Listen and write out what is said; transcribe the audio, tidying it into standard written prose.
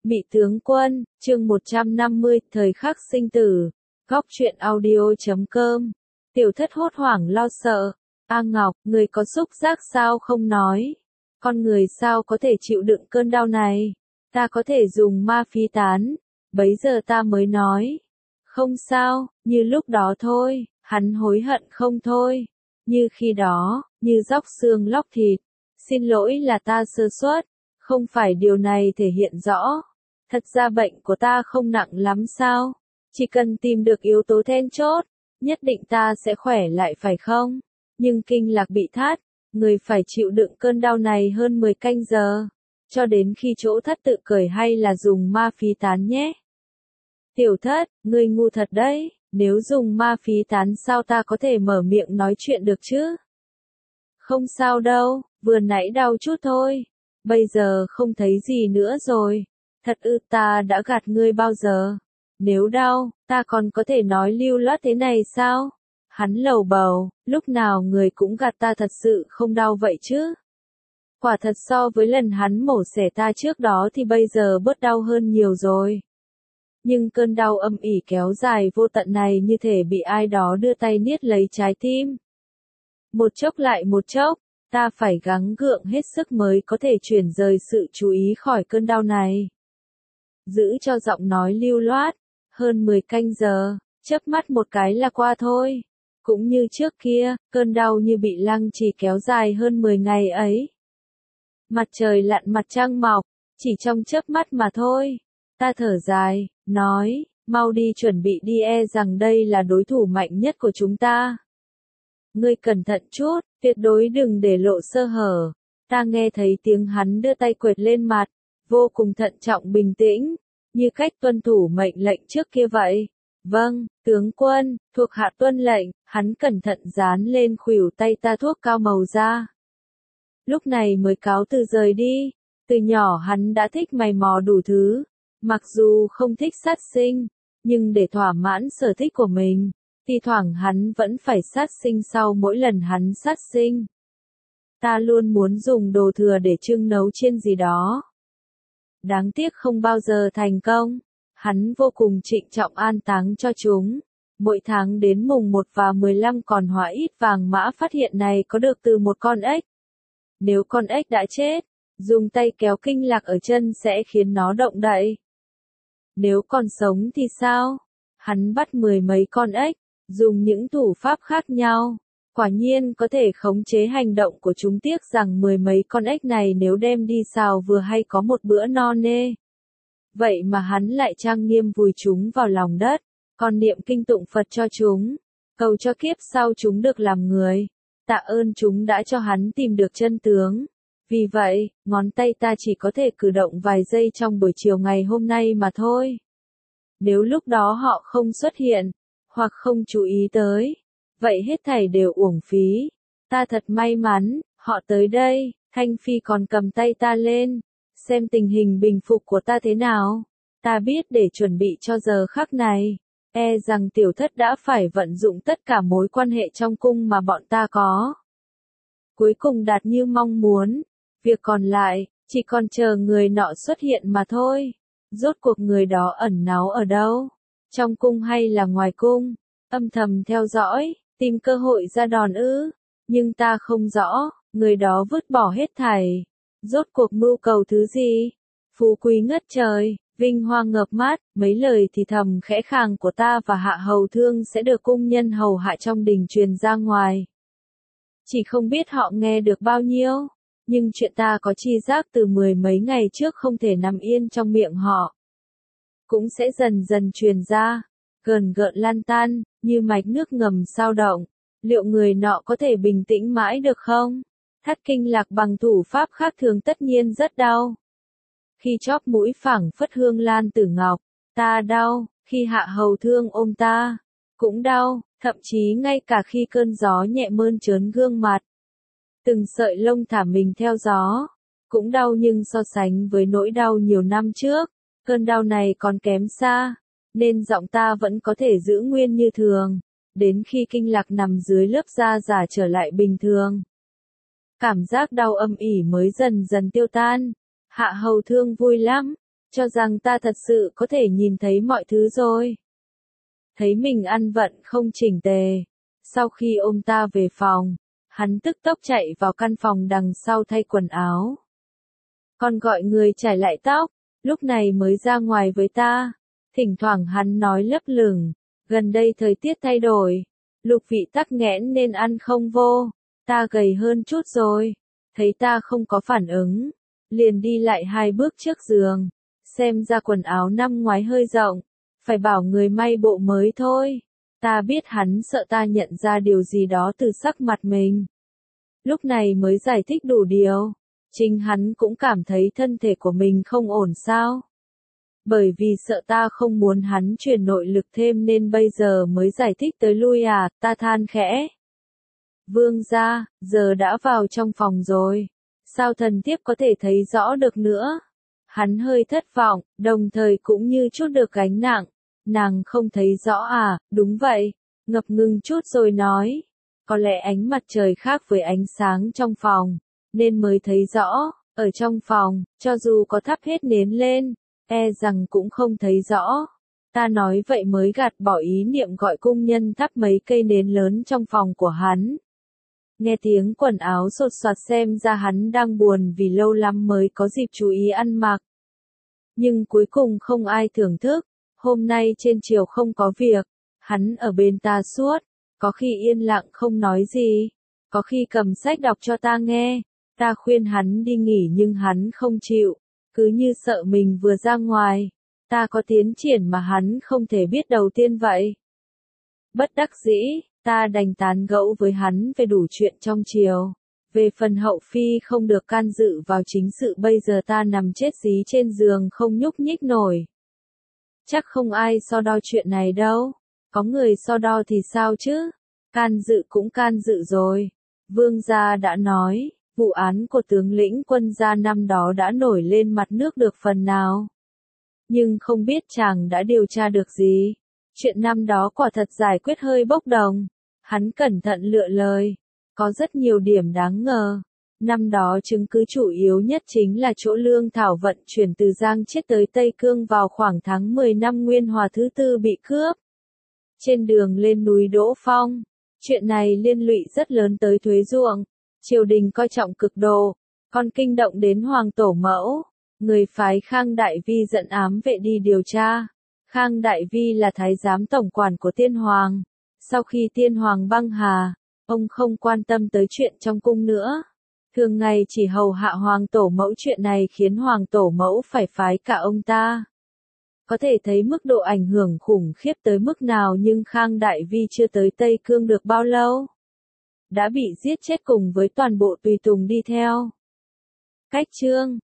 Mị tướng quân, chương 150, thời khắc sinh tử. Góc truyện audio.com. Tiểu thất hốt hoảng lo sợ. A Ngọc, người có xúc giác sao không nói? Con người sao có thể chịu đựng cơn đau này? Ta có thể dùng ma phi tán. Bấy giờ ta mới nói. Không sao, như lúc đó thôi, hắn hối hận không thôi. Như khi đó, như róc xương lóc thịt. Xin lỗi là ta sơ suất. Không phải điều này thể hiện rõ. Thật ra bệnh của ta không nặng lắm sao? Chỉ cần tìm được yếu tố then chốt, nhất định ta sẽ khỏe lại phải không? Nhưng kinh lạc bị thắt, người phải chịu đựng cơn đau này hơn 10 canh giờ. Cho đến khi chỗ thắt tự cởi hay là dùng ma phi tán nhé. Tiểu thất, ngươi ngu thật đấy, nếu dùng ma phi tán sao ta có thể mở miệng nói chuyện được chứ? Không sao đâu, vừa nãy đau chút thôi. Bây giờ không thấy gì nữa rồi. Thật ư, ta đã gạt ngươi bao giờ? Nếu đau, ta còn có thể nói lưu loát thế này sao? Hắn lầu bầu, lúc nào người cũng gạt ta, thật sự không đau vậy chứ? Quả thật so với lần hắn mổ xẻ ta trước đó thì bây giờ bớt đau hơn nhiều rồi. Nhưng cơn đau âm ỉ kéo dài vô tận này như thể bị ai đó đưa tay niết lấy trái tim. Một chốc lại một chốc, ta phải gắng gượng hết sức mới có thể chuyển rời sự chú ý khỏi cơn đau này. Giữ cho giọng nói lưu loát, hơn 10 canh giờ, chớp mắt một cái là qua thôi. Cũng như trước kia, cơn đau như bị lăng trì kéo dài hơn 10 ngày ấy. Mặt trời lặn mặt trăng mọc, chỉ trong chớp mắt mà thôi. Ta thở dài, nói, mau đi chuẩn bị đi, rằng đây là đối thủ mạnh nhất của chúng ta. Ngươi cẩn thận chút, tuyệt đối đừng để lộ sơ hở. Ta nghe thấy tiếng hắn đưa tay quệt lên mặt, vô cùng thận trọng bình tĩnh, như cách tuân thủ mệnh lệnh trước kia vậy. Vâng, tướng quân, thuộc hạ tuân lệnh. Hắn cẩn thận dán lên khuỷu tay ta thuốc cao màu da. Lúc này mới cáo từ rời đi. Từ nhỏ hắn đã thích mày mò đủ thứ, mặc dù không thích sát sinh, nhưng để thỏa mãn sở thích của mình, thi thoảng hắn vẫn phải sát sinh sau mỗi lần hắn sát sinh. Ta luôn muốn dùng đồ thừa để trưng nấu chiên gì đó. Đáng tiếc không bao giờ thành công. Hắn vô cùng trịnh trọng an táng cho chúng. Mỗi tháng đến mùng 1 và 15 còn hóa ít vàng mã phát hiện này có được từ một con ếch. Nếu con ếch đã chết, dùng tay kéo kinh lạc ở chân sẽ khiến nó động đậy. Nếu còn sống thì sao? Hắn bắt 10 mấy con ếch, dùng những thủ pháp khác nhau. Quả nhiên có thể khống chế hành động của chúng, tiếc rằng 10 mấy con ếch này nếu đem đi xào vừa hay có một bữa no nê. Vậy mà hắn lại trang nghiêm vùi chúng vào lòng đất, còn niệm kinh tụng Phật cho chúng, cầu cho kiếp sau chúng được làm người. Tạ ơn chúng đã cho hắn tìm được chân tướng. Vì vậy, ngón tay ta chỉ có thể cử động vài giây trong buổi chiều ngày hôm nay mà thôi. Nếu lúc đó họ không xuất hiện, hoặc không chú ý tới, vậy hết thảy đều uổng phí. Ta thật may mắn, họ tới đây. Thanh Phi còn cầm tay ta lên, xem tình hình bình phục của ta thế nào. Ta biết để chuẩn bị cho giờ khắc này, rằng tiểu thất đã phải vận dụng tất cả mối quan hệ trong cung mà bọn ta có. Cuối cùng đạt như mong muốn, việc còn lại, chỉ còn chờ người nọ xuất hiện mà thôi. Rốt cuộc người đó ẩn náu ở đâu? Trong cung hay là ngoài cung? Âm thầm theo dõi, tìm cơ hội ra đòn ư? Nhưng ta không rõ, người đó vứt bỏ hết thảy. Rốt cuộc mưu cầu thứ gì? Phú quý ngất trời, vinh hoa ngập mát, mấy lời thì thầm khẽ khàng của ta và Hạ Hầu Thương sẽ được cung nhân hầu hạ trong đình truyền ra ngoài. Chỉ không biết họ nghe được bao nhiêu, nhưng chuyện ta có chi giác từ 10 mấy ngày trước không thể nằm yên trong miệng họ. Cũng sẽ dần dần truyền ra, gợn gợn lan tan, như mạch nước ngầm sao động. Liệu người nọ có thể bình tĩnh mãi được không? Thắt kinh lạc bằng thủ pháp khác thường tất nhiên rất đau. Khi chóp mũi phảng phất hương lan tử ngọc, ta đau. Khi Hạ Hầu Thương ôm ta, cũng đau. Thậm chí ngay cả khi cơn gió nhẹ mơn trớn gương mặt, từng sợi lông thả mình theo gió, cũng đau, nhưng so sánh với nỗi đau nhiều năm trước, cơn đau này còn kém xa, nên giọng ta vẫn có thể giữ nguyên như thường, đến khi kinh lạc nằm dưới lớp da giả trở lại bình thường. Cảm giác đau âm ỉ mới dần dần tiêu tan. Hạ Hầu Thương vui lắm, cho rằng ta thật sự có thể nhìn thấy mọi thứ rồi. Thấy mình ăn vận không chỉnh tề. Sau khi ôm ta về phòng, hắn tức tốc chạy vào căn phòng đằng sau thay quần áo. Còn gọi người chải lại tóc, lúc này mới ra ngoài với ta. Thỉnh thoảng hắn nói lấp lửng, gần đây thời tiết thay đổi, lục vị tắc nghẽn nên ăn không vô, ta gầy hơn chút rồi. Thấy ta không có phản ứng, liền đi lại 2 bước trước giường, xem ra quần áo năm ngoái hơi rộng, phải bảo người may bộ mới thôi. Ta biết hắn sợ ta nhận ra điều gì đó từ sắc mặt mình. Lúc này mới giải thích đủ điều. Chính hắn cũng cảm thấy thân thể của mình không ổn sao. Bởi vì sợ ta không muốn hắn truyền nội lực thêm nên bây giờ mới giải thích tới lui à, ta than khẽ. Vương gia, giờ đã vào trong phòng rồi. Sao thần thiếp có thể thấy rõ được nữa? Hắn hơi thất vọng, đồng thời cũng như chút được gánh nặng. Nàng không thấy rõ à, đúng vậy. Ngập ngừng chút rồi nói. Có lẽ ánh mặt trời khác với ánh sáng trong phòng, nên mới thấy rõ. Ở trong phòng, cho dù có thắp hết nến lên, e rằng cũng không thấy rõ. Ta nói vậy mới gạt bỏ ý niệm gọi cung nhân thắp mấy cây nến lớn trong phòng của hắn. Nghe tiếng quần áo sột soạt xem ra hắn đang buồn vì lâu lắm mới có dịp chú ý ăn mặc. Nhưng cuối cùng không ai thưởng thức. Hôm nay trên chiều không có việc, hắn ở bên ta suốt, có khi yên lặng không nói gì, có khi cầm sách đọc cho ta nghe. Ta khuyên hắn đi nghỉ nhưng hắn không chịu, cứ như sợ mình vừa ra ngoài, ta có tiến triển mà hắn không thể biết đầu tiên vậy. Bất đắc dĩ, ta đành tán gẫu với hắn về đủ chuyện trong chiều. Về phần hậu phi không được can dự vào chính sự bây giờ ta nằm chết dí trên giường không nhúc nhích nổi. Chắc không ai so đo chuyện này đâu. Có người so đo thì sao chứ? Can dự cũng can dự rồi. Vương gia đã nói, vụ án của tướng lĩnh Quân gia năm đó đã nổi lên mặt nước được phần nào. Nhưng không biết chàng đã điều tra được gì. Chuyện năm đó quả thật giải quyết hơi bốc đồng. Hắn cẩn thận lựa lời. Có rất nhiều điểm đáng ngờ. Năm đó chứng cứ chủ yếu nhất chính là chỗ Lương Thảo vận chuyển từ Giang Chiết tới Tây Cương vào khoảng tháng 10 năm Nguyên Hòa thứ tư bị cướp. Trên đường lên núi Đỗ Phong, chuyện này liên lụy rất lớn tới thuế ruộng. Triều đình coi trọng cực độ, còn kinh động đến Hoàng Tổ Mẫu. Người phái Khang Đại Vi dẫn ám vệ đi điều tra. Khang Đại Vi là thái giám tổng quản của Tiên Hoàng. Sau khi Tiên Hoàng băng hà, ông không quan tâm tới chuyện trong cung nữa. Thường ngày chỉ hầu hạ Hoàng Tổ Mẫu, chuyện này khiến Hoàng Tổ Mẫu phải phái cả ông ta. Có thể thấy mức độ ảnh hưởng khủng khiếp tới mức nào, nhưng Khang Đại Vi chưa tới Tây Cương được bao lâu, đã bị giết chết cùng với toàn bộ tùy tùng đi theo. Cách chương